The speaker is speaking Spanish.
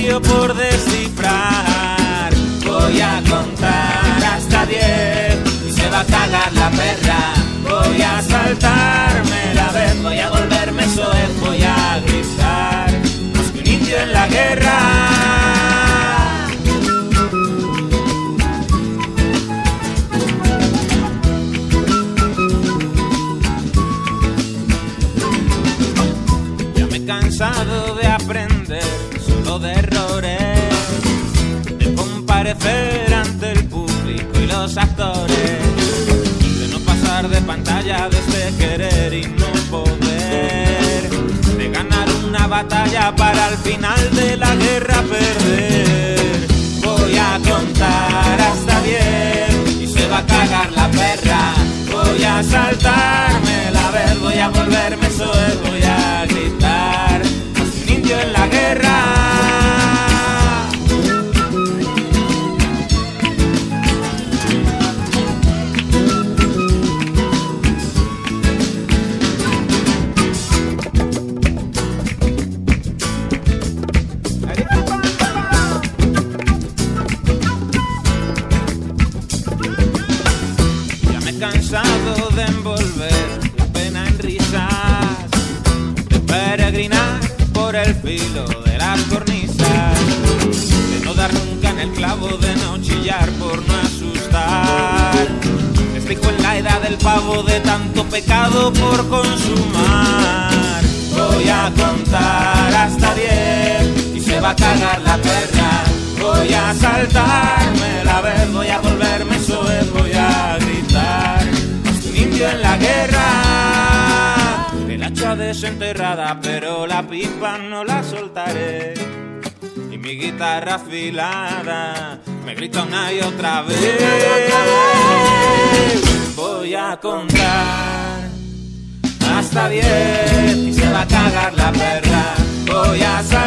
misterio por descifrar. Voy a contar hasta 10 y se va a cagar la perra. Voy a saltarme la vez, voy a volverme soez, voy a gritar más que un indio en la guerra. Ya me he cansado de aprender solo de errores, de comparecer ante el público y los actores, de pantalla, de este querer y no poder, de ganar una batalla para al final de la guerra perder. Voy a contar hasta 10 y se va a cagar la perra. Voy a saltarme la vez, voy a volverme soez, voy a gritar más un indio en la guerra. Cansado de envolver la pena en risas, de peregrinar por el filo de las cornisas, de no dar nunca en el clavo, de no chillar por no asustar. Estoy en la edad del pavo, de tanto pecado por consumar. Voy a contar hasta 10 y se va a cagar la perra. Voy a saltarme la vez, voy a volverme soez, voy a gritar más un indio en la guerra. El hacha desenterrada, pero la pipa no la soltaré, y mi guitarra afilada me grita una y otra vez. Voy a contar hasta 10 y se va a cagar la perra. Voy a saltarme